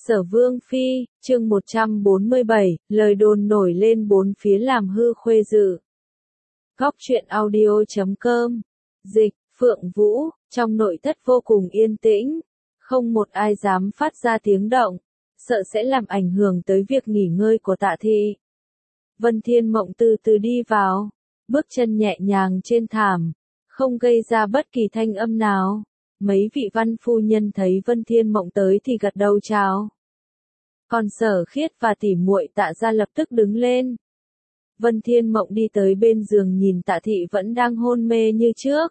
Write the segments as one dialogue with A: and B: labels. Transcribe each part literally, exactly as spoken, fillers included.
A: Sở Vương Phi, chương một trăm bốn mươi bảy, lời đồn nổi lên bốn phía làm hư khuê dự. Góc truyện audio chấm com. Dịch, Phượng Vũ, trong nội thất vô cùng yên tĩnh. Không một ai dám phát ra tiếng động, sợ sẽ làm ảnh hưởng tới việc nghỉ ngơi của Tạ Thị. Vân Thiên Mộng từ từ đi vào, bước chân nhẹ nhàng trên thảm, không gây ra bất kỳ thanh âm nào. Mấy vị văn phu nhân thấy Vân Thiên Mộng tới thì gật đầu chào. Còn Sở Khiết và tỷ muội Tạ gia lập tức đứng lên. Vân Thiên Mộng đi tới bên giường nhìn Tạ Thị vẫn đang hôn mê như trước.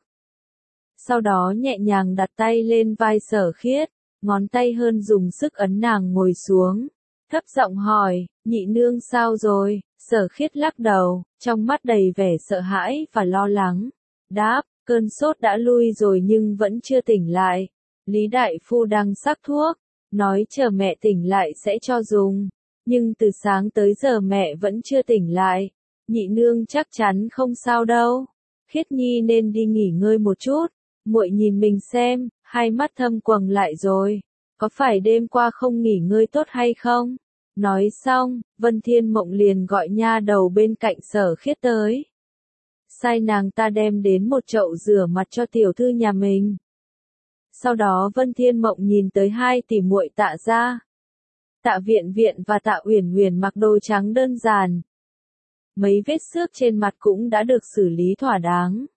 A: Sau đó nhẹ nhàng đặt tay lên vai Sở Khiết, ngón tay hơn dùng sức ấn nàng ngồi xuống. Thấp giọng hỏi, nhị nương sao rồi? Sở Khiết lắc đầu, trong mắt đầy vẻ sợ hãi và lo lắng. Đáp, cơn sốt đã lui rồi nhưng vẫn chưa tỉnh lại. Lý đại phu đang sắc thuốc, nói chờ mẹ tỉnh lại sẽ cho dùng. Nhưng từ sáng tới giờ mẹ vẫn chưa tỉnh lại. Nhị nương chắc chắn không sao đâu. Khiết Nhi nên đi nghỉ ngơi một chút. Muội nhìn mình xem, hai mắt thâm quầng lại rồi. Có phải đêm qua không nghỉ ngơi tốt hay không? Nói xong, Vân Thiên Mộng liền gọi nha đầu bên cạnh Sở Khiết tới. Sai nàng ta đem đến một chậu rửa mặt cho tiểu thư nhà mình. Sau đó Vân Thiên Mộng nhìn tới hai tỷ muội Tạ gia. Tạ Viện Viện và Tạ Uyển Uyển mặc đồ trắng đơn giản. Mấy vết xước trên mặt cũng đã được xử lý thỏa đáng.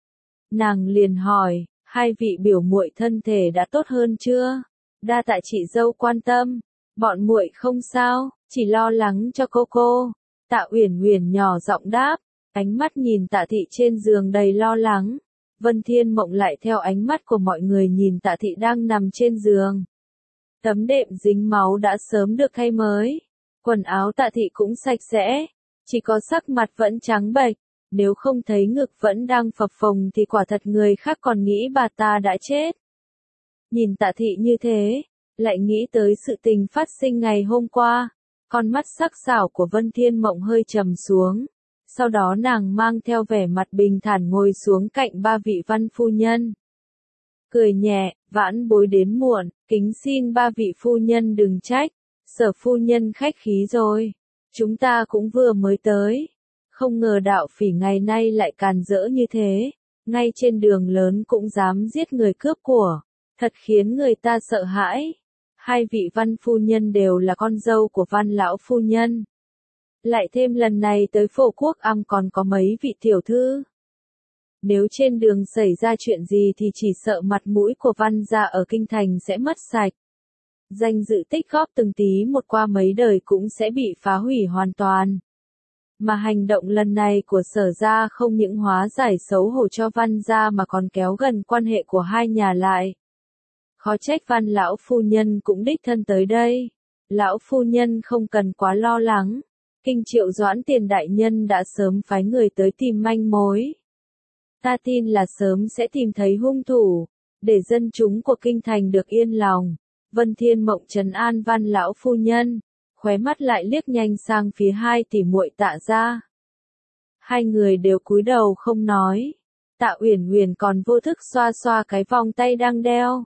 A: Nàng liền hỏi, hai vị biểu muội thân thể đã tốt hơn chưa? Đa tạ chị dâu quan tâm, bọn muội không sao, chỉ lo lắng cho cô cô. Tạ Uyển Uyển nhỏ giọng đáp, ánh mắt nhìn Tạ Thị trên giường đầy lo lắng. Vân Thiên Mộng lại theo ánh mắt của mọi người nhìn Tạ Thị đang nằm trên giường. Tấm đệm dính máu đã sớm được thay mới. Quần áo Tạ Thị cũng sạch sẽ, chỉ có sắc mặt vẫn trắng bệch. Nếu không thấy ngực vẫn đang phập phồng thì quả thật người khác còn nghĩ bà ta đã chết. Nhìn Tạ Thị như thế, lại nghĩ tới sự tình phát sinh ngày hôm qua. Con mắt sắc sảo của Vân Thiên Mộng hơi trầm xuống. Sau đó nàng mang theo vẻ mặt bình thản ngồi xuống cạnh ba vị văn phu nhân. Cười nhẹ, vãn bối đến muộn, kính xin ba vị phu nhân đừng trách. Sở phu nhân khách khí rồi. Chúng ta cũng vừa mới tới. Không ngờ đạo phỉ ngày nay lại càn rỡ như thế. Ngay trên đường lớn cũng dám giết người cướp của. Thật khiến người ta sợ hãi. Hai vị văn phu nhân đều là con dâu của văn lão phu nhân. Lại thêm lần này tới Phổ Quốc Am còn có mấy vị tiểu thư. Nếu trên đường xảy ra chuyện gì thì chỉ sợ mặt mũi của văn gia ở kinh thành sẽ mất sạch. Danh dự tích góp từng tí một qua mấy đời cũng sẽ bị phá hủy hoàn toàn. Mà hành động lần này của Sở gia không những hóa giải xấu hổ cho văn gia mà còn kéo gần quan hệ của hai nhà lại. Khó trách văn lão phu nhân cũng đích thân tới đây. Lão phu nhân không cần quá lo lắng. Kinh Triệu Doãn Tiền đại nhân đã sớm phái người tới tìm manh mối. Ta tin là sớm sẽ tìm thấy hung thủ, để dân chúng của kinh thành được yên lòng. Vân Thiên Mộng trấn an văn lão phu nhân, khóe mắt lại liếc nhanh sang phía hai tỷ muội Tạ gia. Hai người đều cúi đầu không nói. Tạ Uyển Uyển còn vô thức xoa xoa cái vòng tay đang đeo.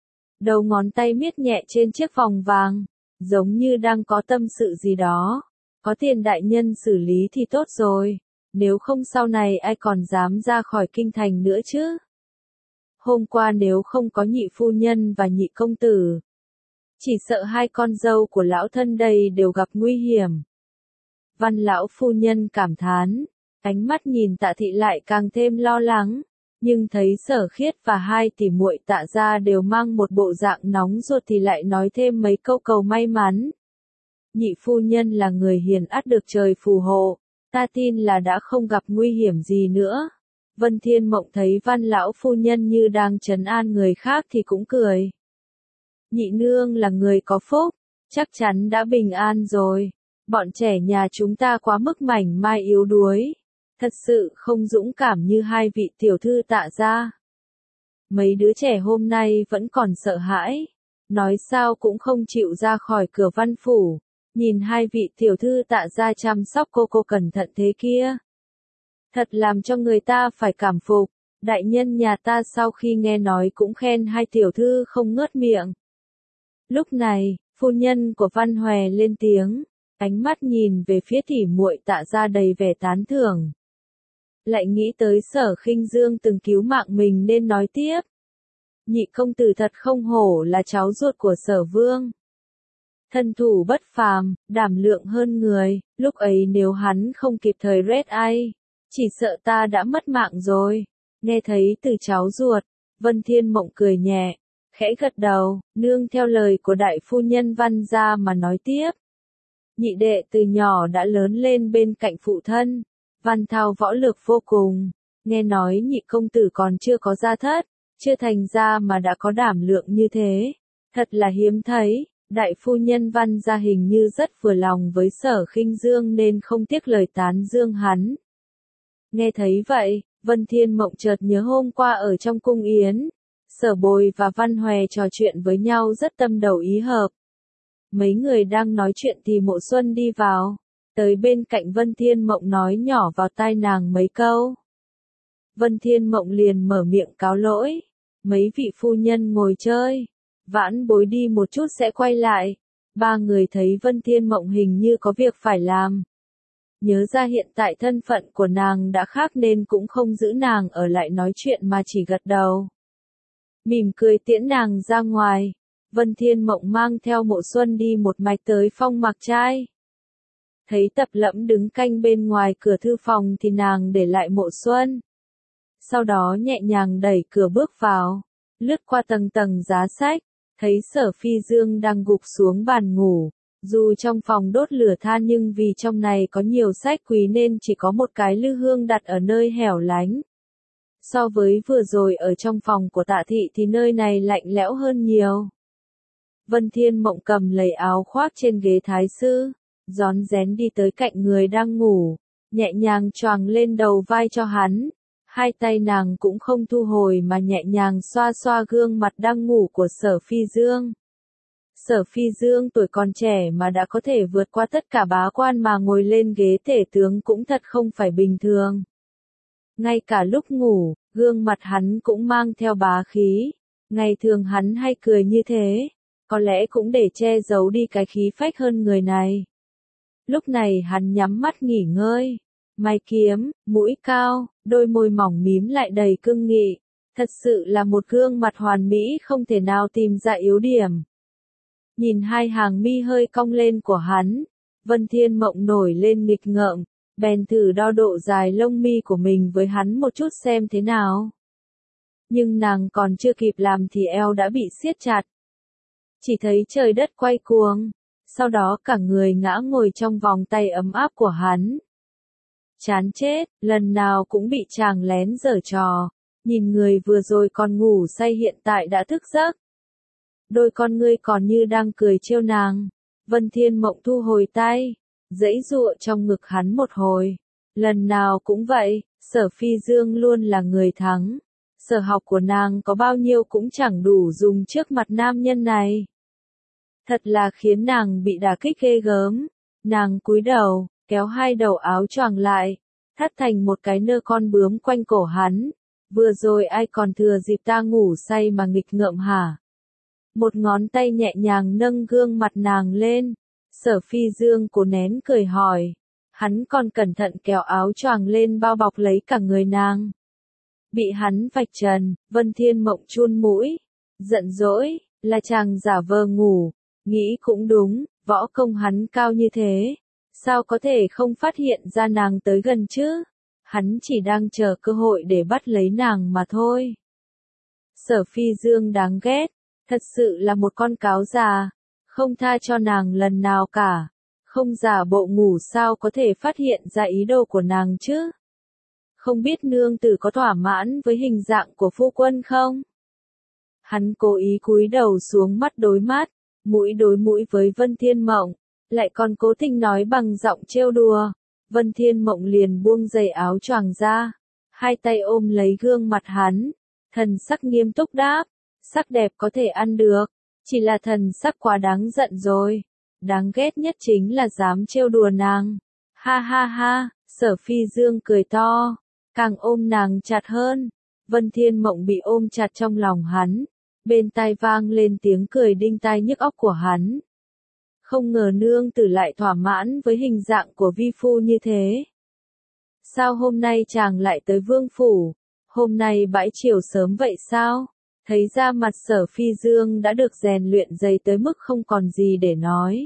A: Đầu ngón tay miết nhẹ trên chiếc vòng vàng, giống như đang có tâm sự gì đó. Có Tiền đại nhân xử lý thì tốt rồi, nếu không sau này ai còn dám ra khỏi kinh thành nữa chứ. Hôm qua nếu không có nhị phu nhân và nhị công tử, chỉ sợ hai con dâu của lão thân đây đều gặp nguy hiểm. Văn lão phu nhân cảm thán, ánh mắt nhìn Tạ Thị lại càng thêm lo lắng, nhưng thấy Sở Khiết và hai tỷ muội Tạ gia đều mang một bộ dạng nóng ruột thì lại nói thêm mấy câu cầu may mắn. Nhị phu nhân là người hiền ắt được trời phù hộ, ta tin là đã không gặp nguy hiểm gì nữa. Vân Thiên Mộng thấy văn lão phu nhân như đang trấn an người khác thì cũng cười. Nhị nương là người có phúc, chắc chắn đã bình an rồi. Bọn trẻ nhà chúng ta quá mức mảnh mai yếu đuối, thật sự không dũng cảm như hai vị tiểu thư Tạ gia. Mấy đứa trẻ hôm nay vẫn còn sợ hãi, nói sao cũng không chịu ra khỏi cửa văn phủ. Nhìn hai vị tiểu thư Tạ gia chăm sóc cô cô cẩn thận thế kia. Thật làm cho người ta phải cảm phục. Đại nhân nhà ta sau khi nghe nói cũng khen hai tiểu thư không ngớt miệng. Lúc này, Phu nhân của Văn Hòe lên tiếng, ánh mắt nhìn về phía tỷ muội Tạ Gia đầy vẻ tán thưởng. Lại nghĩ tới Sở Khinh Dương từng cứu mạng mình nên nói tiếp. Nhị công tử thật không hổ là cháu ruột của Sở Vương. Thân thủ bất phàm, đảm lượng hơn người, lúc ấy nếu hắn không kịp thời rết ai, chỉ sợ ta đã mất mạng rồi. Nghe thấy từ cháu ruột, Vân Thiên Mộng cười nhẹ, khẽ gật đầu, nương theo lời của đại phu nhân Văn gia mà nói tiếp. Nhị đệ từ nhỏ đã lớn lên bên cạnh phụ thân, Văn Thao võ lực vô cùng, nghe nói nhị công tử còn chưa có gia thất, chưa thành gia mà đã có đảm lượng như thế, thật là hiếm thấy. Đại phu nhân Văn gia hình như rất vừa lòng với Sở Khinh Dương nên không tiếc lời tán dương hắn. Nghe thấy vậy, Vân Thiên Mộng chợt nhớ hôm qua ở trong cung yến, Sở Bồi và Văn Hòe trò chuyện với nhau rất tâm đầu ý hợp. Mấy người đang nói chuyện thì Mộ Xuân đi vào, tới bên cạnh Vân Thiên Mộng nói nhỏ vào tai nàng mấy câu. Vân Thiên Mộng liền mở miệng cáo lỗi, mấy vị phu nhân ngồi chơi, vãn bối đi một chút sẽ quay lại. Ba người thấy Vân Thiên Mộng hình như có việc phải làm. Nhớ ra hiện tại thân phận của nàng đã khác nên cũng không giữ nàng ở lại nói chuyện mà chỉ gật đầu. Mỉm cười tiễn nàng ra ngoài, Vân Thiên Mộng mang theo Mộ Xuân đi một mạch tới Phong Mạc Trai. Thấy Tập Lẫm đứng canh bên ngoài cửa thư phòng thì nàng để lại Mộ Xuân. Sau đó nhẹ nhàng đẩy cửa bước vào, lướt qua tầng tầng giá sách, thấy Sở Phi Dương đang gục xuống bàn ngủ. Dù trong phòng đốt lửa than nhưng vì trong này có nhiều sách quý nên chỉ có một cái lư hương đặt ở nơi hẻo lánh. So với vừa rồi ở trong phòng của Tạ Thị thì nơi này lạnh lẽo hơn nhiều. Vân Thiên Mộng cầm lấy áo khoác trên ghế thái sư, rón rén đi tới cạnh người đang ngủ, nhẹ nhàng choàng lên đầu vai cho hắn. Hai tay nàng cũng không thu hồi mà nhẹ nhàng xoa xoa gương mặt đang ngủ của Sở Phi Dương. Sở Phi Dương tuổi còn trẻ mà đã có thể vượt qua tất cả bá quan mà ngồi lên ghế tể tướng cũng thật không phải bình thường. Ngay cả lúc ngủ, gương mặt hắn cũng mang theo bá khí. Ngày thường hắn hay cười như thế, có lẽ cũng để che giấu đi cái khí phách hơn người này. Lúc này hắn nhắm mắt nghỉ ngơi, mày kiếm, mũi cao, đôi môi mỏng mím lại đầy cương nghị. Thật sự là một gương mặt hoàn mỹ không thể nào tìm ra yếu điểm. Nhìn hai hàng mi hơi cong lên của hắn, Vân Thiên Mộng nổi lên nghịch ngợm, bèn thử đo độ dài lông mi của mình với hắn một chút xem thế nào. Nhưng nàng còn chưa kịp làm thì eo đã bị siết chặt. Chỉ thấy trời đất quay cuồng, sau đó cả người ngã ngồi trong vòng tay ấm áp của hắn. Chán chết, lần nào cũng bị chàng lén giở trò, nhìn người vừa rồi còn ngủ say hiện tại đã thức giấc. Đôi con ngươi còn như đang cười trêu nàng. Vân Thiên Mộng thu hồi tay, giãy giụa trong ngực hắn một hồi. Lần nào cũng vậy, Sở Phi Dương luôn là người thắng. Sở học của nàng có bao nhiêu cũng chẳng đủ dùng trước mặt nam nhân này. Thật là khiến nàng bị đả kích ghê gớm. Nàng cúi đầu, kéo hai đầu áo choàng lại, thắt thành một cái nơ con bướm quanh cổ hắn. Vừa rồi ai còn thừa dịp ta ngủ say mà nghịch ngợm hả? Một ngón tay nhẹ nhàng nâng gương mặt nàng lên. Sở Phi Dương cố nén cười hỏi. Hắn còn cẩn thận kéo áo choàng lên bao bọc lấy cả người nàng. Bị hắn vạch trần, Vân Thiên Mộng chun mũi. Giận dỗi, là chàng giả vờ ngủ. Nghĩ cũng đúng, võ công hắn cao như thế. Sao có thể không phát hiện ra nàng tới gần chứ? Hắn chỉ đang chờ cơ hội để bắt lấy nàng mà thôi. Sở Phi Dương đáng ghét. Thật sự là một con cáo già, không tha cho nàng lần nào cả, không giả bộ ngủ sao có thể phát hiện ra ý đồ của nàng chứ? Không biết nương tử có thỏa mãn với hình dạng của phu quân không? Hắn cố ý cúi đầu xuống mắt đối mắt, mũi đối mũi với Vân Thiên Mộng, lại còn cố tình nói bằng giọng trêu đùa. Vân Thiên Mộng liền buông dây áo choàng ra, hai tay ôm lấy gương mặt hắn, thần sắc nghiêm túc đáp. Sắc đẹp có thể ăn được, chỉ là thần sắc quá đáng giận rồi. Đáng ghét nhất chính là dám trêu đùa nàng. Ha ha ha, Sở Phi Dương cười to, càng ôm nàng chặt hơn. Vân Thiên Mộng bị ôm chặt trong lòng hắn, bên tai vang lên tiếng cười đinh tai nhức óc của hắn. Không ngờ nương tử lại thỏa mãn với hình dạng của vi phu như thế. Sao hôm nay chàng lại tới vương phủ? Hôm nay bãi chiều sớm vậy sao? Thấy ra mặt Sở Phi Dương đã được rèn luyện dày tới mức không còn gì để nói.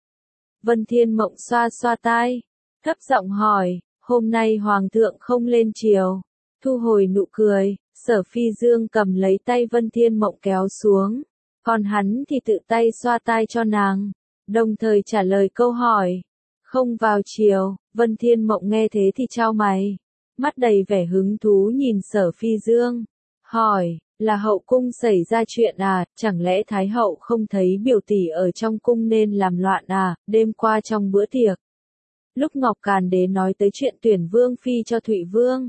A: Vân Thiên Mộng xoa xoa tai, thấp giọng hỏi, hôm nay Hoàng thượng không lên triều. Thu hồi nụ cười, Sở Phi Dương cầm lấy tay Vân Thiên Mộng kéo xuống, còn hắn thì tự tay xoa tai cho nàng, đồng thời trả lời câu hỏi. Không vào triều. Vân Thiên Mộng nghe thế thì chau mày, mắt đầy vẻ hứng thú nhìn Sở Phi Dương, hỏi, là hậu cung xảy ra chuyện à, chẳng lẽ Thái hậu không thấy biểu tỷ ở trong cung nên làm loạn à, đêm qua trong bữa tiệc. Lúc Ngọc Càn Đế nói tới chuyện tuyển vương phi cho Thụy Vương.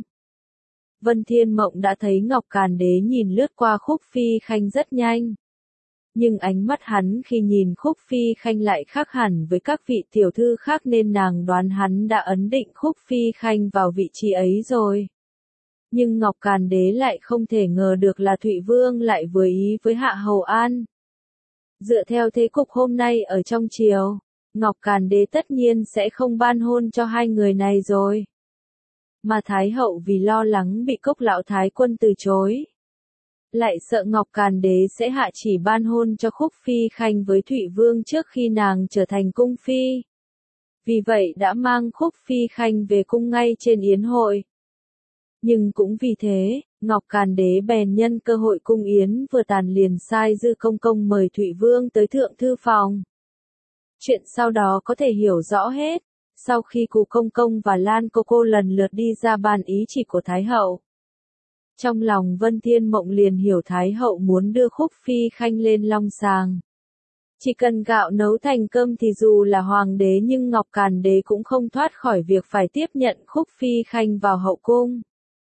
A: Vân Thiên Mộng đã thấy Ngọc Càn Đế nhìn lướt qua Khúc Phi Khanh rất nhanh. Nhưng ánh mắt hắn khi nhìn Khúc Phi Khanh lại khác hẳn với các vị tiểu thư khác nên nàng đoán hắn đã ấn định Khúc Phi Khanh vào vị trí ấy rồi. Nhưng Ngọc Càn Đế lại không thể ngờ được là Thụy Vương lại vừa ý với Hạ Hầu An. Dựa theo thế cục hôm nay ở trong triều, Ngọc Càn Đế tất nhiên sẽ không ban hôn cho hai người này rồi. Mà Thái hậu vì lo lắng bị Cốc lão thái quân từ chối, lại sợ Ngọc Càn Đế sẽ hạ chỉ ban hôn cho Khúc Phi Khanh với Thụy Vương trước khi nàng trở thành cung phi. Vì vậy đã mang Khúc Phi Khanh về cung ngay trên yến hội. Nhưng cũng vì thế, Ngọc Càn Đế bèn nhân cơ hội cung yến vừa tàn liền sai Dư Công Công mời Thụy Vương tới thượng thư phòng. Chuyện sau đó có thể hiểu rõ hết, sau khi Cù Công Công và Lan Cô Cô lần lượt đi ra bàn ý chỉ của Thái hậu. Trong lòng Vân Thiên Mộng liền hiểu Thái hậu muốn đưa Khúc Phi Khanh lên long sàng. Chỉ cần gạo nấu thành cơm thì dù là hoàng đế nhưng Ngọc Càn Đế cũng không thoát khỏi việc phải tiếp nhận Khúc Phi Khanh vào hậu cung.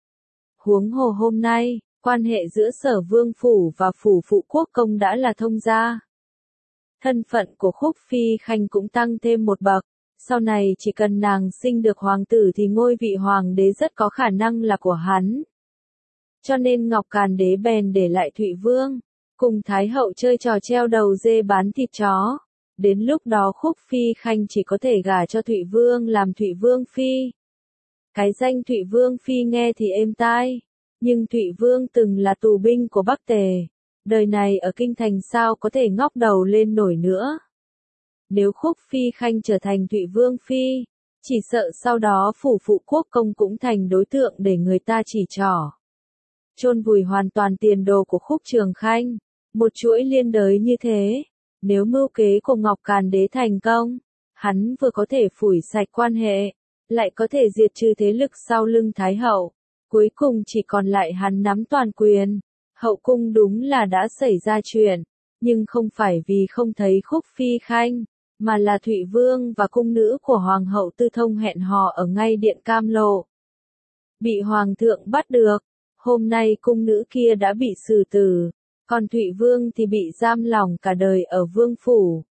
A: Huống hồ hôm nay, quan hệ giữa Sở Vương Phủ và Phủ Phụ Quốc Công đã là thông gia. Thân phận của Khúc Phi Khanh cũng tăng thêm một bậc, sau này chỉ cần nàng sinh được hoàng tử thì ngôi vị hoàng đế rất có khả năng là của hắn. Cho nên Ngọc Càn Đế bèn để lại Thụy Vương, cùng Thái hậu chơi trò treo đầu dê bán thịt chó. Đến lúc đó Khúc Phi Khanh chỉ có thể gả cho Thụy Vương làm Thụy Vương Phi. Cái danh Thụy Vương Phi nghe thì êm tai, nhưng Thụy Vương từng là tù binh của Bắc Tề. Đời này ở kinh thành sao có thể ngóc đầu lên nổi nữa. Nếu Khúc Phi Khanh trở thành Thụy Vương Phi, chỉ sợ sau đó Phủ Phụ Quốc Công cũng thành đối tượng để người ta chỉ trỏ. Chôn vùi hoàn toàn tiền đồ của Khúc Trường Khanh, một chuỗi liên đới như thế, nếu mưu kế của Ngọc Càn Đế thành công, hắn vừa có thể phủi sạch quan hệ, lại có thể diệt trừ thế lực sau lưng Thái hậu, cuối cùng chỉ còn lại hắn nắm toàn quyền. Hậu cung đúng là đã xảy ra chuyện, nhưng không phải vì không thấy Khúc Phi Khanh, mà là Thụy Vương và cung nữ của Hoàng hậu Tư Thông hẹn hò ở ngay điện Cam Lộ. Bị Hoàng thượng bắt được, hôm nay cung nữ kia đã bị xử tử, còn Thụy Vương thì bị giam lỏng cả đời ở vương phủ.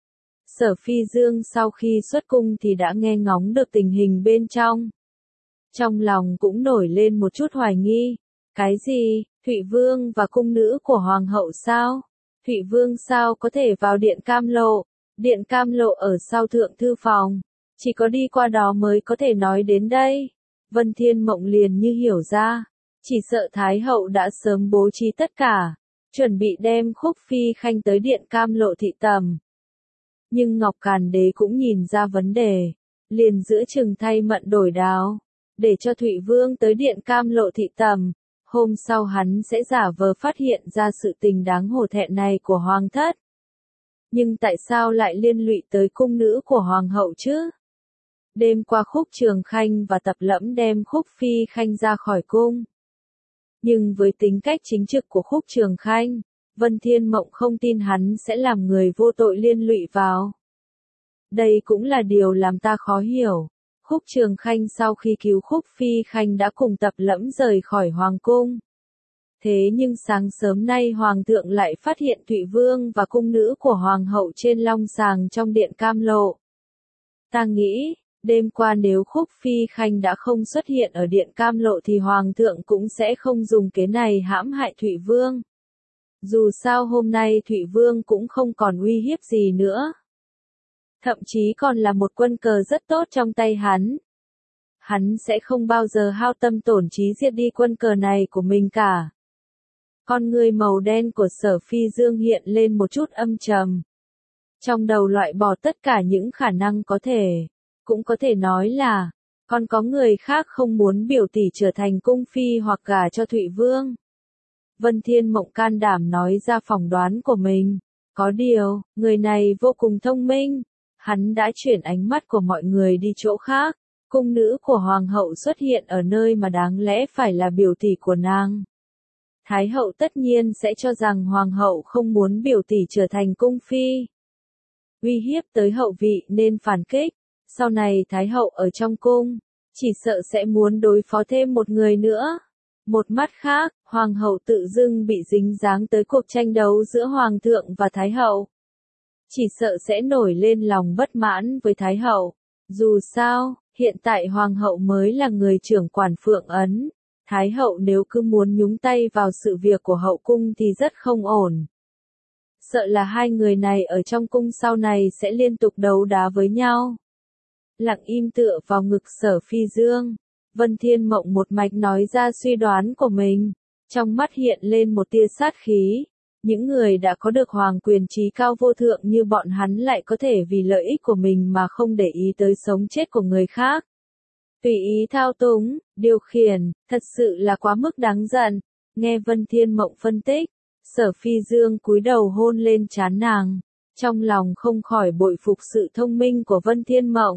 A: Sở Phi Dương sau khi xuất cung thì đã nghe ngóng được tình hình bên trong. Trong lòng cũng nổi lên một chút hoài nghi. Cái gì, Thụy Vương và cung nữ của Hoàng hậu sao? Thụy Vương sao có thể vào điện Cam Lộ? Điện Cam Lộ ở sau thượng thư phòng, chỉ có đi qua đó mới có thể nói đến đây. Vân Thiên Mộng liền như hiểu ra, chỉ sợ Thái hậu đã sớm bố trí tất cả, chuẩn bị đem Khúc Phi Khanh tới điện Cam Lộ thị tầm. Nhưng Ngọc Càn Đế cũng nhìn ra vấn đề, liền giữa chừng thay mận đổi đáo, để cho Thụy Vương tới điện Cam Lộ thị tầm. Hôm sau hắn sẽ giả vờ phát hiện ra sự tình đáng hổ thẹn này của Hoàng thất. Nhưng tại sao lại liên lụy tới cung nữ của Hoàng hậu chứ? Đêm qua Khúc Trường Khanh và Tập Lẫm đem Khúc Phi Khanh ra khỏi cung. Nhưng với tính cách chính trực của Khúc Trường Khanh, Vân Thiên Mộng không tin hắn sẽ làm người vô tội liên lụy vào. Đây cũng là điều làm ta khó hiểu. Khúc Trường Khanh sau khi cứu Khúc Phi Khanh đã cùng Tập Lẫm rời khỏi Hoàng cung. Thế nhưng sáng sớm nay Hoàng thượng lại phát hiện Thụy Vương và cung nữ của Hoàng hậu trên long sàng trong điện Cam Lộ. Ta nghĩ, đêm qua nếu Khúc Phi Khanh đã không xuất hiện ở điện Cam Lộ thì Hoàng thượng cũng sẽ không dùng kế này hãm hại Thụy Vương. Dù sao hôm nay Thụy Vương cũng không còn uy hiếp gì nữa. thậm chí còn là một quân cờ rất tốt trong tay hắn. Hắn sẽ không bao giờ hao tâm tổn trí diệt đi quân cờ này của mình cả. Con người màu đen của Sở Phi Dương hiện lên một chút âm trầm. Trong đầu loại bỏ tất cả những khả năng có thể, cũng có thể nói là, còn có người khác không muốn biểu tỷ trở thành cung phi hoặc gả cho Thụy Vương. Vân Thiên Mộng can đảm nói ra phỏng đoán của mình. Có điều, người này vô cùng thông minh. Hắn đã chuyển ánh mắt của mọi người đi chỗ khác. Cung nữ của hoàng hậu xuất hiện ở nơi mà đáng lẽ phải là biểu tỷ của nàng. Thái hậu tất nhiên sẽ cho rằng hoàng hậu không muốn biểu tỷ trở thành cung phi. Uy hiếp tới hậu vị nên phản kích. Sau này Thái hậu ở trong cung, chỉ sợ sẽ muốn đối phó thêm một người nữa. Một mắt khác, hoàng hậu tự dưng bị dính dáng tới cuộc tranh đấu giữa hoàng thượng và thái hậu. Chỉ sợ sẽ nổi lên lòng bất mãn với thái hậu. Dù sao, hiện tại hoàng hậu mới là người trưởng quản Phượng Ấn. Thái hậu nếu cứ muốn nhúng tay vào sự việc của hậu cung thì rất không ổn. Sợ là hai người này ở trong cung sau này sẽ liên tục đấu đá với nhau. Lặng im tựa vào ngực Sở Phi Dương. Vân Thiên Mộng một mạch nói ra suy đoán của mình, trong mắt hiện lên một tia sát khí. Những người đã có được hoàng quyền trí cao vô thượng như bọn hắn lại có thể vì lợi ích của mình mà không để ý tới sống chết của người khác. Tùy ý thao túng, điều khiển, thật sự là quá mức đáng giận. Nghe Vân Thiên Mộng phân tích, Sở Phi Dương cúi đầu hôn lên trán nàng, trong lòng không khỏi bội phục sự thông minh của Vân Thiên Mộng.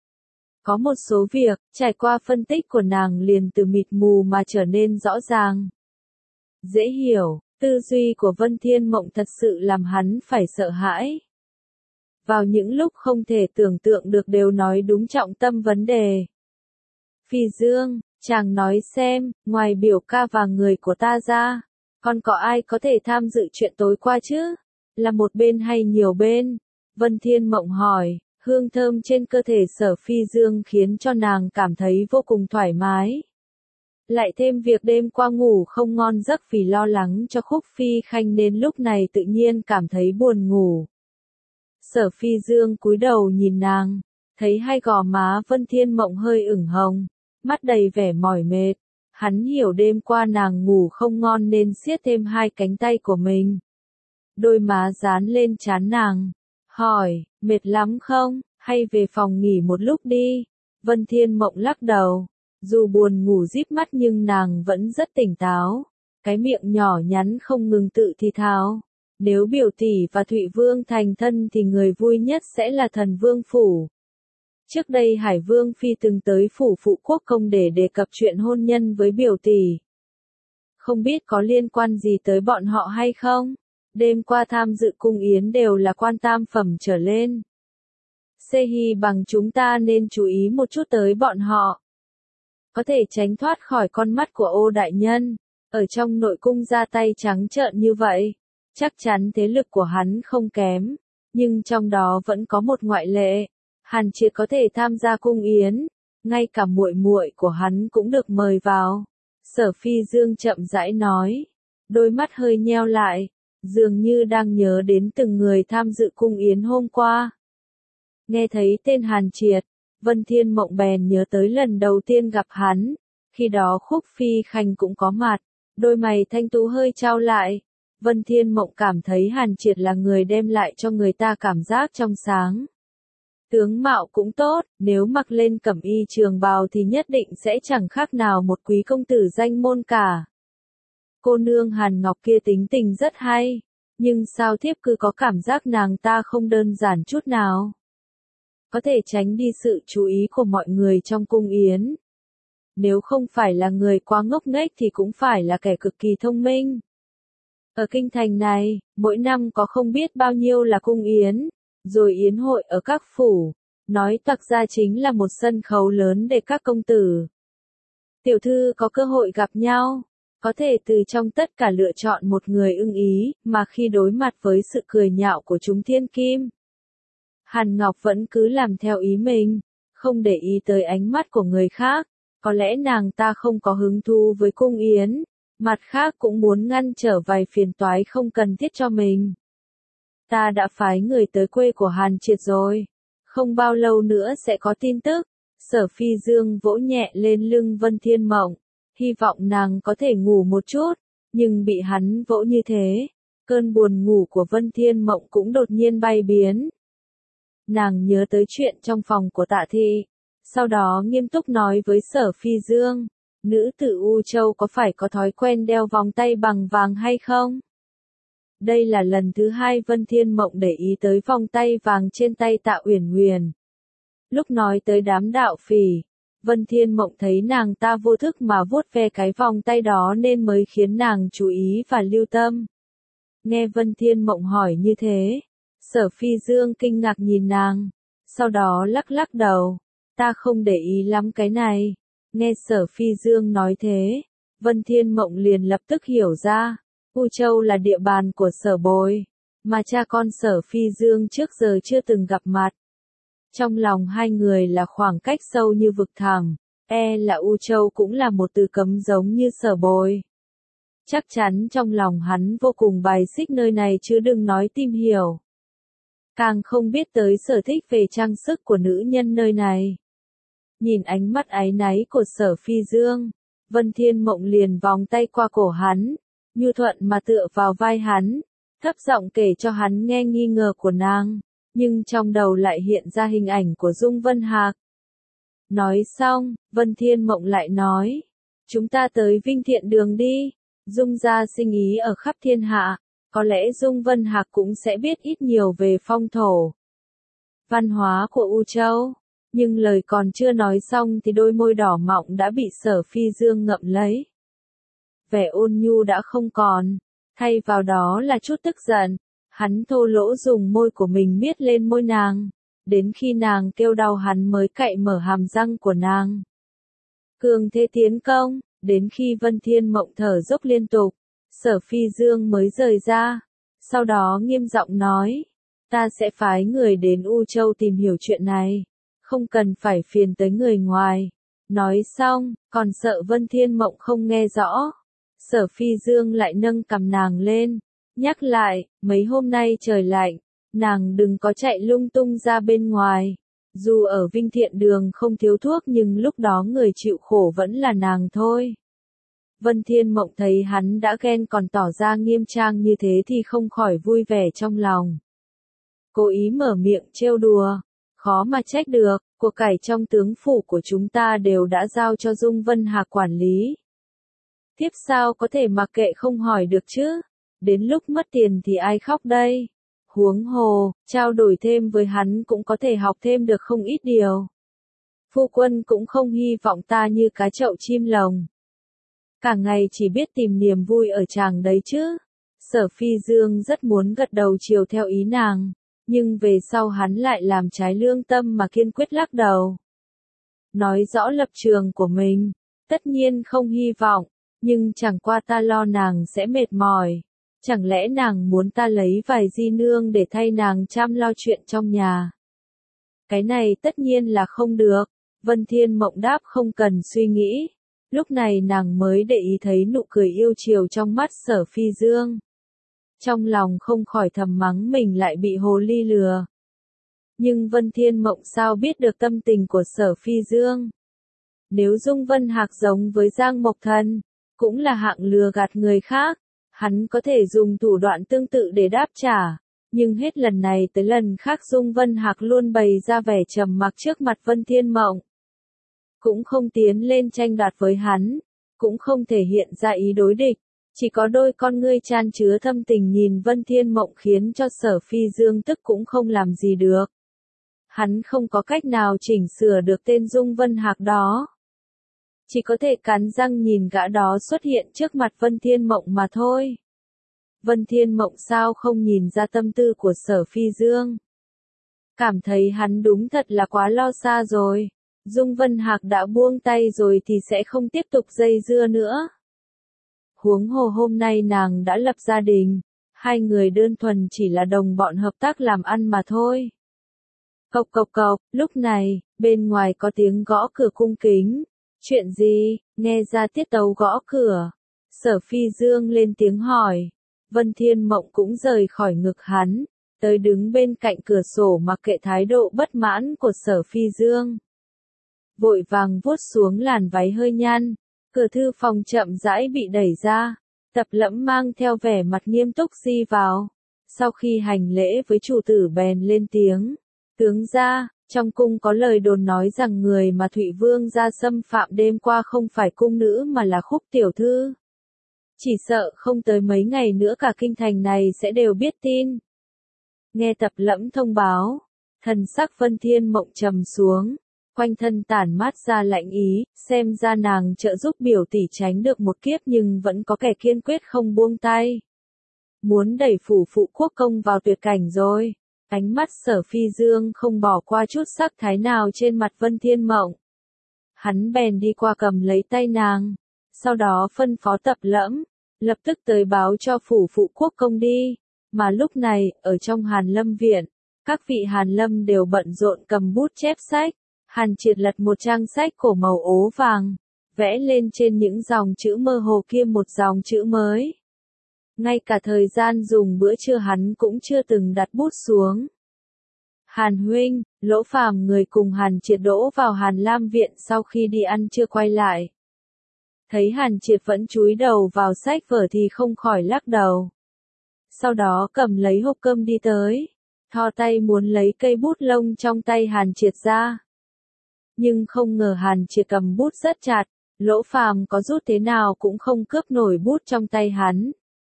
A: Có một số việc, trải qua phân tích của nàng liền từ mịt mù mà trở nên rõ ràng. Dễ hiểu, tư duy của Vân Thiên Mộng thật sự làm hắn phải sợ hãi. Vào những lúc không thể tưởng tượng được đều nói đúng trọng tâm vấn đề. Phi Dương, chàng nói xem, ngoài biểu ca và người của ta ra, còn có ai có thể tham dự chuyện tối qua chứ? Là một bên hay nhiều bên? Vân Thiên Mộng hỏi. Hương thơm trên cơ thể Sở Phi Dương khiến cho nàng cảm thấy vô cùng thoải mái. Lại thêm việc đêm qua ngủ không ngon giấc vì lo lắng cho Khúc Phi Khanh nên lúc này tự nhiên cảm thấy buồn ngủ. Sở Phi Dương cúi đầu nhìn nàng, thấy hai gò má Vân Thiên Mộng hơi ửng hồng, mắt đầy vẻ mỏi mệt. Hắn hiểu đêm qua nàng ngủ không ngon nên siết thêm hai cánh tay của mình. Đôi má dán lên trán nàng. Hỏi, mệt lắm không, hay về phòng nghỉ một lúc đi? Vân Thiên Mộng lắc đầu. Dù buồn ngủ díp mắt nhưng nàng vẫn rất tỉnh táo. Cái miệng nhỏ nhắn không ngừng tự thì thào. Nếu biểu tỷ và Thụy Vương thành thân thì người vui nhất sẽ là Thần Vương Phủ. Trước đây Hải Vương Phi từng tới phủ phụ quốc công để đề cập chuyện hôn nhân với biểu tỷ. Không biết có liên quan gì tới bọn họ hay không? Đêm qua tham dự cung yến đều là quan tam phẩm trở lên. Sê Hi bằng chúng ta nên chú ý một chút tới bọn họ. Có thể tránh thoát khỏi con mắt của Ô đại nhân. Ở trong nội cung ra tay trắng trợn như vậy. Chắc chắn thế lực của hắn không kém. Nhưng trong đó vẫn có một ngoại lệ. Hàn Triệt có thể tham gia cung yến. Ngay cả muội muội của hắn cũng được mời vào. Sở Phi Dương chậm rãi nói. Đôi mắt hơi nheo lại. Dường như đang nhớ đến từng người tham dự cung yến hôm qua. Nghe thấy tên Hàn Triệt, Vân Thiên Mộng bèn nhớ tới lần đầu tiên gặp hắn. Khi đó Khúc Phi Khanh cũng có mặt. Đôi mày thanh tú hơi trao lại. Vân Thiên Mộng cảm thấy Hàn Triệt là người đem lại cho người ta cảm giác trong sáng. Tướng mạo cũng tốt, nếu mặc lên cẩm y trường bào thì nhất định sẽ chẳng khác nào một quý công tử danh môn cả. Cô nương Hàn Ngọc kia tính tình rất hay, nhưng sao thiếp cứ có cảm giác nàng ta không đơn giản chút nào. Có thể tránh đi sự chú ý của mọi người trong cung yến. Nếu không phải là người quá ngốc nghếch thì cũng phải là kẻ cực kỳ thông minh. Ở kinh thành này, mỗi năm có không biết bao nhiêu là cung yến, rồi yến hội ở các phủ, nói toạc ra chính là một sân khấu lớn để các công tử, tiểu thư có cơ hội gặp nhau, có thể từ trong tất cả lựa chọn một người ưng ý, mà khi đối mặt với sự cười nhạo của chúng thiên kim, Hàn Ngọc vẫn cứ làm theo ý mình, không để ý tới ánh mắt của người khác, có lẽ nàng ta không có hứng thú với cung yến, mặt khác cũng muốn ngăn trở vài phiền toái không cần thiết cho mình. Ta đã phái người tới quê của Hàn Triệt rồi. Không bao lâu nữa sẽ có tin tức. Sở Phi Dương vỗ nhẹ lên lưng Vân Thiên Mộng, hy vọng nàng có thể ngủ một chút, nhưng bị hắn vỗ như thế, cơn buồn ngủ của Vân Thiên Mộng cũng đột nhiên bay biến. Nàng nhớ tới chuyện trong phòng của Tạ Thị, sau đó nghiêm túc nói với Sở Phi Dương, nữ tử U Châu có phải có thói quen đeo vòng tay bằng vàng hay không? Đây là lần thứ hai Vân Thiên Mộng để ý tới vòng tay vàng trên tay Tạ Uyển Uyển. Lúc nói tới đám đạo phỉ, Vân Thiên Mộng thấy nàng ta vô thức mà vuốt ve cái vòng tay đó nên mới khiến nàng chú ý và lưu tâm. Nghe Vân Thiên Mộng hỏi như thế, Sở Phi Dương kinh ngạc nhìn nàng, sau đó lắc lắc đầu, ta không để ý lắm cái này. Nghe Sở Phi Dương nói thế, Vân Thiên Mộng liền lập tức hiểu ra, U Châu là địa bàn của Sở Bồi, mà cha con Sở Phi Dương trước giờ chưa từng gặp mặt. Trong lòng hai người là khoảng cách sâu như vực thẳm, e là U Châu cũng là một từ cấm giống như Sở Bồi. Chắc chắn trong lòng hắn vô cùng bài xích nơi này chứ đừng nói tìm hiểu. Càng không biết tới sở thích về trang sức của nữ nhân nơi này. Nhìn ánh mắt áy náy của Sở Phi Dương, Vân Thiên Mộng liền vòng tay qua cổ hắn, nhu thuận mà tựa vào vai hắn, thấp giọng kể cho hắn nghe nghi ngờ của nàng, nhưng trong đầu lại hiện ra hình ảnh của Dung Vân Hạc. Nói xong, Vân Thiên Mộng lại nói, chúng ta tới Vinh Thiện Đường đi, Dung gia sinh ý ở khắp thiên hạ, có lẽ Dung Vân Hạc cũng sẽ biết ít nhiều về phong thổ, văn hóa của U Châu. Nhưng lời còn chưa nói xong thì đôi môi đỏ mọng đã bị Sở Phi Dương ngậm lấy. Vẻ ôn nhu đã không còn, thay vào đó là chút tức giận. Hắn thô lỗ dùng môi của mình miết lên môi nàng, đến khi nàng kêu đau hắn mới cạy mở hàm răng của nàng. Cường thế tiến công, đến khi Vân Thiên Mộng thở dốc liên tục, Sở Phi Dương mới rời ra, sau đó nghiêm giọng nói, ta sẽ phái người đến U Châu tìm hiểu chuyện này, không cần phải phiền tới người ngoài. Nói xong, còn sợ Vân Thiên Mộng không nghe rõ, Sở Phi Dương lại nâng cằm nàng lên, nhắc lại, mấy hôm nay trời lạnh, nàng đừng có chạy lung tung ra bên ngoài. Dù ở Vinh Thiện Đường không thiếu thuốc nhưng lúc đó người chịu khổ vẫn là nàng thôi. Vân Thiên Mộng thấy hắn đã ghen còn tỏ ra nghiêm trang như thế thì không khỏi vui vẻ trong lòng. Cố ý mở miệng trêu đùa, khó mà trách được, của cải trong tướng phủ của chúng ta đều đã giao cho Dung Vân Hạc quản lý. Tiếp sao có thể mặc kệ không hỏi được chứ? Đến lúc mất tiền thì ai khóc đây? Huống hồ, trao đổi thêm với hắn cũng có thể học thêm được không ít điều. Phu quân cũng không hy vọng ta như cá chậu chim lồng. Cả ngày chỉ biết tìm niềm vui ở chàng đấy chứ. Sở Phi Dương rất muốn gật đầu chiều theo ý nàng, nhưng về sau hắn lại làm trái lương tâm mà kiên quyết lắc đầu. Nói rõ lập trường của mình, tất nhiên không hy vọng, nhưng chẳng qua ta lo nàng sẽ mệt mỏi. Chẳng lẽ nàng muốn ta lấy vài di nương để thay nàng chăm lo chuyện trong nhà? Cái này tất nhiên là không được. Vân Thiên Mộng đáp không cần suy nghĩ. Lúc này nàng mới để ý thấy nụ cười yêu chiều trong mắt Sở Phi Dương. Trong lòng không khỏi thầm mắng mình lại bị hồ ly lừa. Nhưng Vân Thiên Mộng sao biết được tâm tình của Sở Phi Dương? Nếu Dung Vân Hạc giống với Giang Mộc Thần, cũng là hạng lừa gạt người khác, hắn có thể dùng thủ đoạn tương tự để đáp trả, nhưng hết lần này tới lần khác Dung Vân Hạc luôn bày ra vẻ trầm mặc trước mặt Vân Thiên Mộng. Cũng không tiến lên tranh đoạt với hắn, cũng không thể hiện ra ý đối địch, chỉ có đôi con ngươi chan chứa thâm tình nhìn Vân Thiên Mộng khiến cho Sở Phi Dương tức cũng không làm gì được. Hắn không có cách nào chỉnh sửa được tên Dung Vân Hạc đó. Chỉ có thể cắn răng nhìn gã đó xuất hiện trước mặt Vân Thiên Mộng mà thôi. Vân Thiên Mộng sao không nhìn ra tâm tư của Sở Phi Dương. Cảm thấy hắn đúng thật là quá lo xa rồi. Dung Vân Hạc đã buông tay rồi thì sẽ không tiếp tục dây dưa nữa. Huống hồ hôm nay nàng đã lập gia đình, hai người đơn thuần chỉ là đồng bọn hợp tác làm ăn mà thôi. Cộc cộc cộc, lúc này, bên ngoài có tiếng gõ cửa cung kính. Chuyện gì? Nghe ra tiết tấu gõ cửa. Sở Phi Dương lên tiếng hỏi. Vân Thiên Mộng cũng rời khỏi ngực hắn, tới đứng bên cạnh cửa sổ mặc kệ thái độ bất mãn của Sở Phi Dương. Vội vàng vuốt xuống làn váy hơi nhăn, cửa thư phòng chậm rãi bị đẩy ra, Tập Lẫm mang theo vẻ mặt nghiêm túc đi vào. Sau khi hành lễ với chủ tử bèn lên tiếng, tướng gia, trong cung có lời đồn nói rằng người mà Thụy Vương gia xâm phạm đêm qua không phải cung nữ mà là Khúc tiểu thư. Chỉ sợ không tới mấy ngày nữa cả kinh thành này sẽ đều biết tin. Nghe Tập Lẫm thông báo, thần sắc Vân Thiên Mộng trầm xuống, quanh thân tản mát ra lạnh ý, xem ra nàng trợ giúp biểu tỷ tránh được một kiếp nhưng vẫn có kẻ kiên quyết không buông tay. Muốn đẩy phủ phụ quốc công vào tuyệt cảnh rồi. Ánh mắt Sở Phi Dương không bỏ qua chút sắc thái nào trên mặt Vân Thiên Mộng. Hắn bèn đi qua cầm lấy tay nàng, sau đó phân phó Tập Lẫm, lập tức tới báo cho phủ phụ quốc công đi. Mà lúc này, ở trong Hàn Lâm viện, các vị Hàn Lâm đều bận rộn cầm bút chép sách. Hàn Triệt lật một trang sách cổ màu ố vàng, vẽ lên trên những dòng chữ mơ hồ kia một dòng chữ mới. Ngay cả thời gian dùng bữa trưa hắn cũng chưa từng đặt bút xuống. Hàn huynh, Lỗ Phàm người cùng Hàn Triệt đỗ vào Hàn Lam viện sau khi đi ăn trưa quay lại. Thấy Hàn Triệt vẫn chúi đầu vào sách vở thì không khỏi lắc đầu. Sau đó cầm lấy hộp cơm đi tới, thò tay muốn lấy cây bút lông trong tay Hàn Triệt ra. Nhưng không ngờ Hàn Triệt cầm bút rất chặt, Lỗ Phàm có rút thế nào cũng không cướp nổi bút trong tay hắn.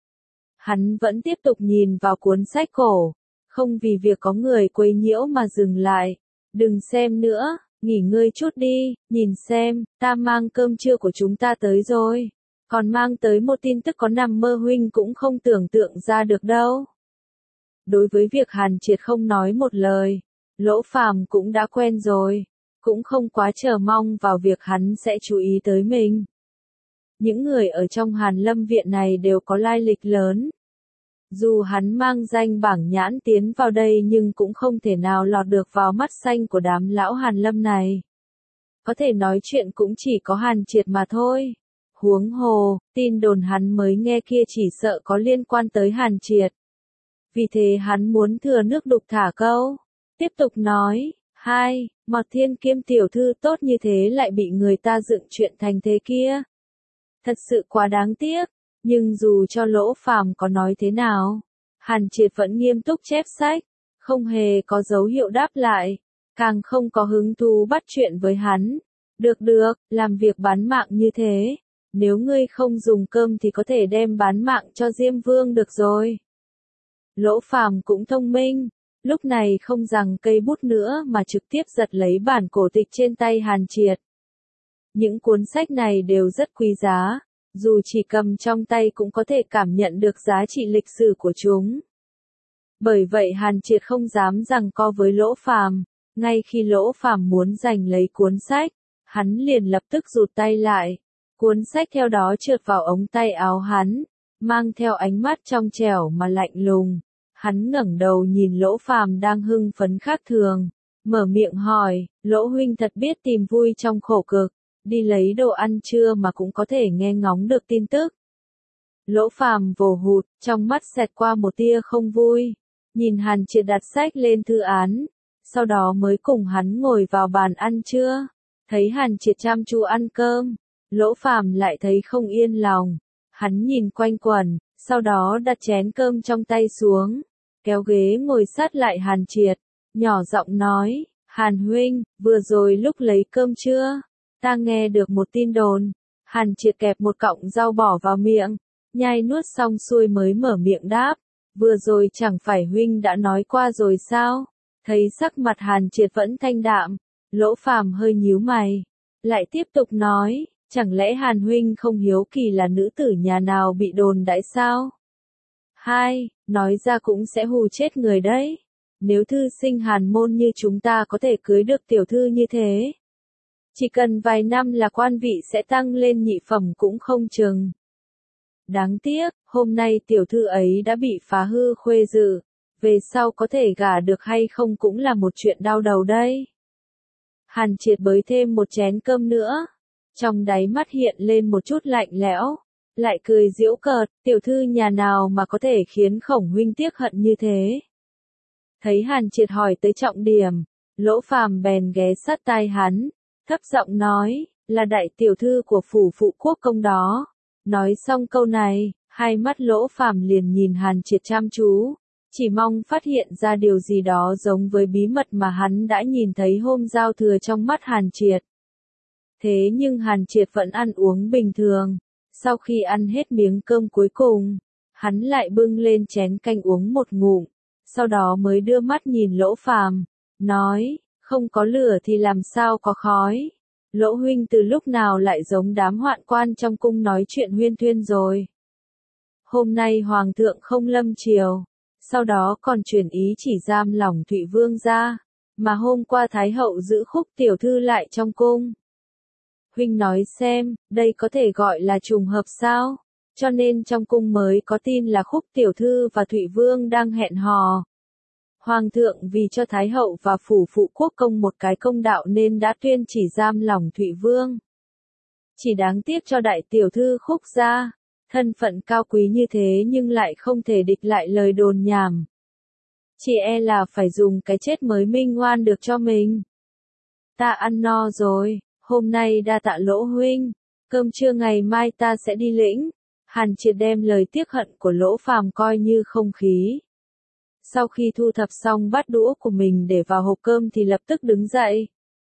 A: Hắn vẫn tiếp tục nhìn vào cuốn sách cổ, không vì việc có người quấy nhiễu mà dừng lại. Đừng xem nữa, nghỉ ngơi chút đi, nhìn xem, ta mang cơm trưa của chúng ta tới rồi. Còn mang tới một tin tức có nằm mơ huynh cũng không tưởng tượng ra được đâu. Đối với việc Hàn Triệt không nói một lời, Lỗ Phàm cũng đã quen rồi, cũng không quá chờ mong vào việc hắn sẽ chú ý tới mình. Những người ở trong Hàn Lâm viện này đều có lai lịch lớn. Dù hắn mang danh bảng nhãn tiến vào đây nhưng cũng không thể nào lọt được vào mắt xanh của đám lão Hàn Lâm này. Có thể nói chuyện cũng chỉ có Hàn Triệt mà thôi. Huống hồ, tin đồn hắn mới nghe kia chỉ sợ có liên quan tới Hàn Triệt. Vì thế hắn muốn thừa nước đục thả câu. Tiếp tục nói, hai, Mọt Thiên Kiêm tiểu thư tốt như thế lại bị người ta dựng chuyện thành thế kia. Thật sự quá đáng tiếc, nhưng dù cho Lỗ Phàm có nói thế nào, Hàn Triệt vẫn nghiêm túc chép sách, không hề có dấu hiệu đáp lại, càng không có hứng thú bắt chuyện với hắn. Được được, làm việc bán mạng như thế, nếu ngươi không dùng cơm thì có thể đem bán mạng cho Diêm Vương được rồi. Lỗ Phàm cũng thông minh, lúc này không giằng cây bút nữa mà trực tiếp giật lấy bản cổ tịch trên tay Hàn Triệt. Những cuốn sách này đều rất quý giá, dù chỉ cầm trong tay cũng có thể cảm nhận được giá trị lịch sử của chúng. Bởi vậy Hàn Triệt không dám giằng co với Lỗ Phàm, ngay khi Lỗ Phàm muốn giành lấy cuốn sách, hắn liền lập tức rụt tay lại. Cuốn sách theo đó trượt vào ống tay áo hắn, mang theo ánh mắt trong trẻo mà lạnh lùng. Hắn ngẩng đầu nhìn Lỗ Phàm đang hưng phấn khác thường, mở miệng hỏi, Lỗ huynh thật biết tìm vui trong khổ cực, đi lấy đồ ăn trưa mà cũng có thể nghe ngóng được tin tức. Lỗ Phàm vồ hụt, trong mắt xẹt qua một tia không vui, nhìn Hàn Triệt đặt sách lên thư án, sau đó mới cùng hắn ngồi vào bàn ăn trưa. Thấy Hàn Triệt chăm chú ăn cơm, Lỗ Phàm lại thấy không yên lòng, hắn nhìn quanh quẩn, sau đó đặt chén cơm trong tay xuống, kéo ghế ngồi sát lại Hàn Triệt, nhỏ giọng nói, Hàn huynh, vừa rồi lúc lấy cơm trưa, ta nghe được một tin đồn. Hàn Triệt kẹp một cọng rau bỏ vào miệng, nhai nuốt xong xuôi mới mở miệng đáp, vừa rồi chẳng phải huynh đã nói qua rồi sao? Thấy sắc mặt Hàn Triệt vẫn thanh đạm, Lỗ Phàm hơi nhíu mày, lại tiếp tục nói, chẳng lẽ Hàn huynh không hiếu kỳ là nữ tử nhà nào bị đồn đại sao? Hai, nói ra cũng sẽ hù chết người đấy. Nếu thư sinh Hàn môn như chúng ta có thể cưới được tiểu thư như thế, chỉ cần vài năm là quan vị sẽ tăng lên nhị phẩm cũng không chừng. Đáng tiếc, hôm nay tiểu thư ấy đã bị phá hư khuê dự, về sau có thể gả được hay không cũng là một chuyện đau đầu đây. Hàn Triệt bới thêm một chén cơm nữa, trong đáy mắt hiện lên một chút lạnh lẽo, lại cười giễu cợt, tiểu thư nhà nào mà có thể khiến Khổng huynh tiếc hận như thế. Thấy Hàn Triệt hỏi tới trọng điểm, Lỗ Phàm bèn ghé sát tai hắn, thấp giọng nói, là đại tiểu thư của phủ phụ quốc công đó. Nói xong câu này, hai mắt Lỗ Phàm liền nhìn Hàn Triệt chăm chú, chỉ mong phát hiện ra điều gì đó giống với bí mật mà hắn đã nhìn thấy hôm giao thừa trong mắt Hàn Triệt. Thế nhưng Hàn Triệt vẫn ăn uống bình thường, sau khi ăn hết miếng cơm cuối cùng, hắn lại bưng lên chén canh uống một ngụm, sau đó mới đưa mắt nhìn Lỗ Phàm, nói, không có lửa thì làm sao có khói. Lỗ huynh từ lúc nào lại giống đám hoạn quan trong cung nói chuyện huyên thuyên rồi. Hôm nay hoàng thượng không lâm triều, sau đó còn truyền ý chỉ giam lỏng Thụy Vương ra, mà hôm qua Thái hậu giữ Khúc tiểu thư lại trong cung. Huynh nói xem, đây có thể gọi là trùng hợp sao? Cho nên trong cung mới có tin là Khúc tiểu thư và Thụy Vương đang hẹn hò. Hoàng thượng vì cho Thái hậu và phủ phụ quốc công một cái công đạo nên đã tuyên chỉ giam lỏng Thụy Vương. Chỉ đáng tiếc cho đại tiểu thư Khúc gia, thân phận cao quý như thế nhưng lại không thể địch lại lời đồn nhảm. Chỉ e là phải dùng cái chết mới minh oan được cho mình. Ta ăn no rồi, hôm nay đa tạ Lỗ huynh, cơm trưa ngày mai ta sẽ đi lĩnh. Hàn Triệt đem lời tiếc hận của Lỗ Phàm coi như không khí. Sau khi thu thập xong bát đũa của mình để vào hộp cơm thì lập tức đứng dậy.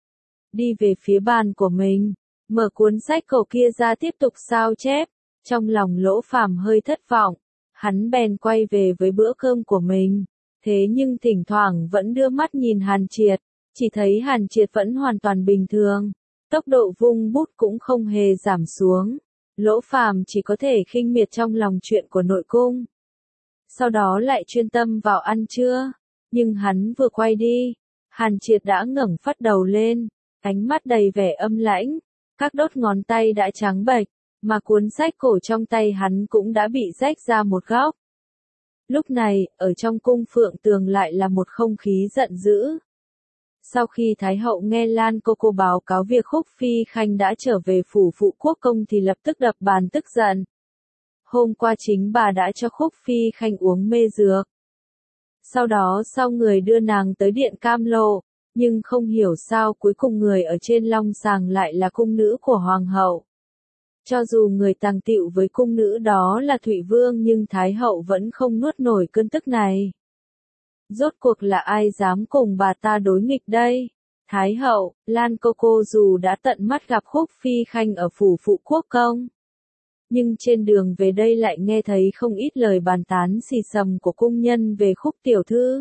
A: Đi về phía bàn của mình, mở cuốn sách cổ kia ra tiếp tục sao chép. Trong lòng Lỗ Phàm hơi thất vọng, hắn bèn quay về với bữa cơm của mình. Thế nhưng thỉnh thoảng vẫn đưa mắt nhìn Hàn Triệt, chỉ thấy Hàn Triệt vẫn hoàn toàn bình thường. Tốc độ vung bút cũng không hề giảm xuống. Lỗ Phàm chỉ có thể khinh miệt trong lòng chuyện của nội cung. Sau đó lại chuyên tâm vào ăn trưa. Nhưng hắn vừa quay đi, Hàn Triệt đã ngẩng phát đầu lên, ánh mắt đầy vẻ âm lãnh, các đốt ngón tay đã trắng bệch, mà cuốn sách cổ trong tay hắn cũng đã bị rách ra một góc. Lúc này, ở trong cung Phượng Tường lại là một không khí giận dữ. Sau khi Thái hậu nghe Lan cô cô báo cáo việc Khúc Phi Khanh đã trở về phủ phụ quốc công thì lập tức đập bàn tức giận. Hôm qua chính bà đã cho Khúc Phi Khanh uống mê dược. Sau đó sau người đưa nàng tới điện Cam Lộ, nhưng không hiểu sao cuối cùng người ở trên long sàng lại là cung nữ của hoàng hậu. Cho dù người tàng tiệu với cung nữ đó là Thụy Vương nhưng Thái hậu vẫn không nuốt nổi cơn tức này. Rốt cuộc là ai dám cùng bà ta đối nghịch đây? Thái hậu, Lan cô cô dù đã tận mắt gặp Khúc Phi Khanh ở phủ phụ quốc công, nhưng trên đường về đây lại nghe thấy không ít lời bàn tán xì xầm của cung nhân về Khúc tiểu thư.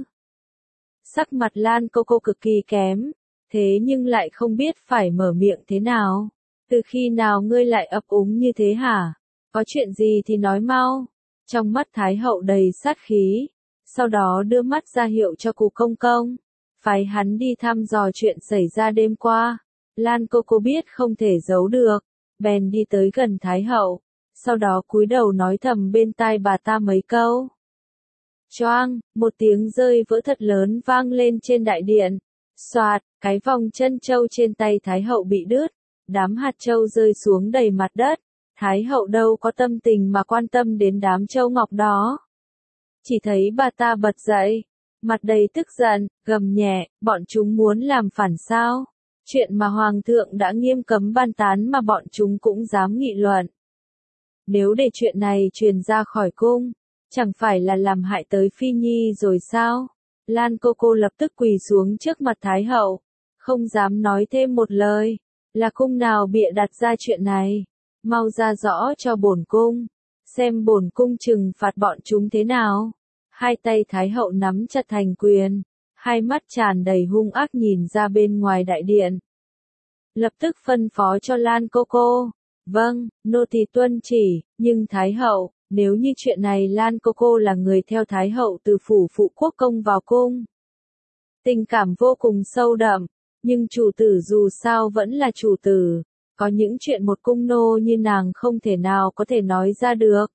A: Sắc mặt Lan cô cô cực kỳ kém, thế nhưng lại không biết phải mở miệng thế nào. Từ khi nào ngươi lại ấp úng như thế hả? Có chuyện gì thì nói mau. Trong mắt Thái hậu đầy sát khí, sau đó đưa mắt ra hiệu cho cụ công công, phái hắn đi thăm dò chuyện xảy ra đêm qua. Lan cô cô biết không thể giấu được, bèn đi tới gần Thái hậu, sau đó cúi đầu nói thầm bên tai bà ta mấy câu. Choang, một tiếng rơi vỡ thật lớn vang lên trên đại điện. Xoạt, cái vòng chân châu trên tay Thái hậu bị đứt, đám hạt châu rơi xuống đầy mặt đất. Thái hậu đâu có tâm tình mà quan tâm đến đám châu ngọc đó. Chỉ thấy bà ta bật dậy, mặt đầy tức giận, gầm nhẹ, bọn chúng muốn làm phản sao? Chuyện mà hoàng thượng đã nghiêm cấm ban tán mà bọn chúng cũng dám nghị luận. Nếu để chuyện này truyền ra khỏi cung, chẳng phải là làm hại tới Phi Nhi rồi sao? Lan cô cô lập tức quỳ xuống trước mặt Thái hậu, không dám nói thêm một lời. Là cung nào bịa đặt ra chuyện này? Mau ra rõ cho bổn cung, xem bổn cung trừng phạt bọn chúng thế nào. Hai tay Thái hậu nắm chặt thành quyền, hai mắt tràn đầy hung ác nhìn ra bên ngoài đại điện. Lập tức phân phó cho Lan cô cô. Vâng, nô tỳ tuân chỉ, nhưng Thái hậu, nếu như chuyện này Lan cô cô là người theo Thái hậu từ phủ phụ quốc công vào cung. Tình cảm vô cùng sâu đậm, nhưng chủ tử dù sao vẫn là chủ tử, có những chuyện một cung nô như nàng không thể nào có thể nói ra được.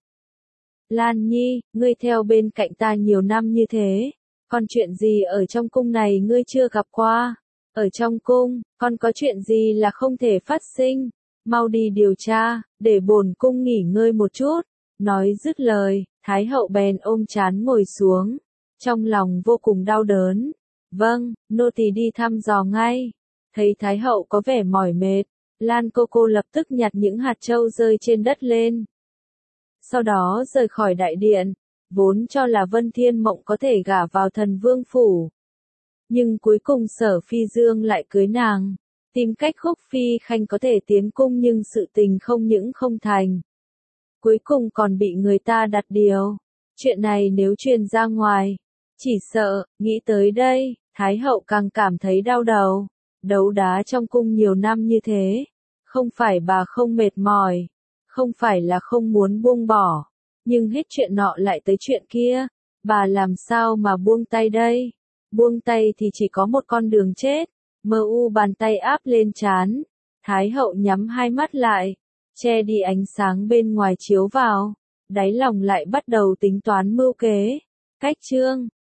A: Lan Nhi, ngươi theo bên cạnh ta nhiều năm như thế, còn chuyện gì ở trong cung này ngươi chưa gặp qua? Ở trong cung, còn có chuyện gì là không thể phát sinh? Mau đi điều tra, để bổn cung nghỉ ngơi một chút. Nói dứt lời, Thái hậu bèn ôm trán ngồi xuống. trong lòng vô cùng đau đớn. Vâng, nô tỳ đi thăm dò ngay. Thấy Thái hậu có vẻ mỏi mệt, Lan cô cô lập tức nhặt những hạt châu rơi trên đất lên. Sau đó rời khỏi đại điện, vốn cho là Vân Thiên Mộng có thể gả vào thần vương phủ. Nhưng cuối cùng Sở Phi Dương lại cưới nàng, tìm cách Khúc Phi Khanh có thể tiến cung nhưng sự tình không những không thành. Cuối cùng còn bị người ta đặt điều. Chuyện này nếu truyền ra ngoài, chỉ sợ, nghĩ tới đây, Thái hậu càng cảm thấy đau đầu. Đấu đá trong cung nhiều năm như thế, không phải bà không mệt mỏi, không phải là không muốn buông bỏ, nhưng hết chuyện nọ lại tới chuyện kia, bà làm sao mà buông tay đây? Buông tay thì chỉ có một con đường chết. Mơ u bàn tay áp lên trán, Thái hậu nhắm hai mắt lại, che đi ánh sáng bên ngoài chiếu vào, đáy lòng lại bắt đầu tính toán mưu kế. Cách chương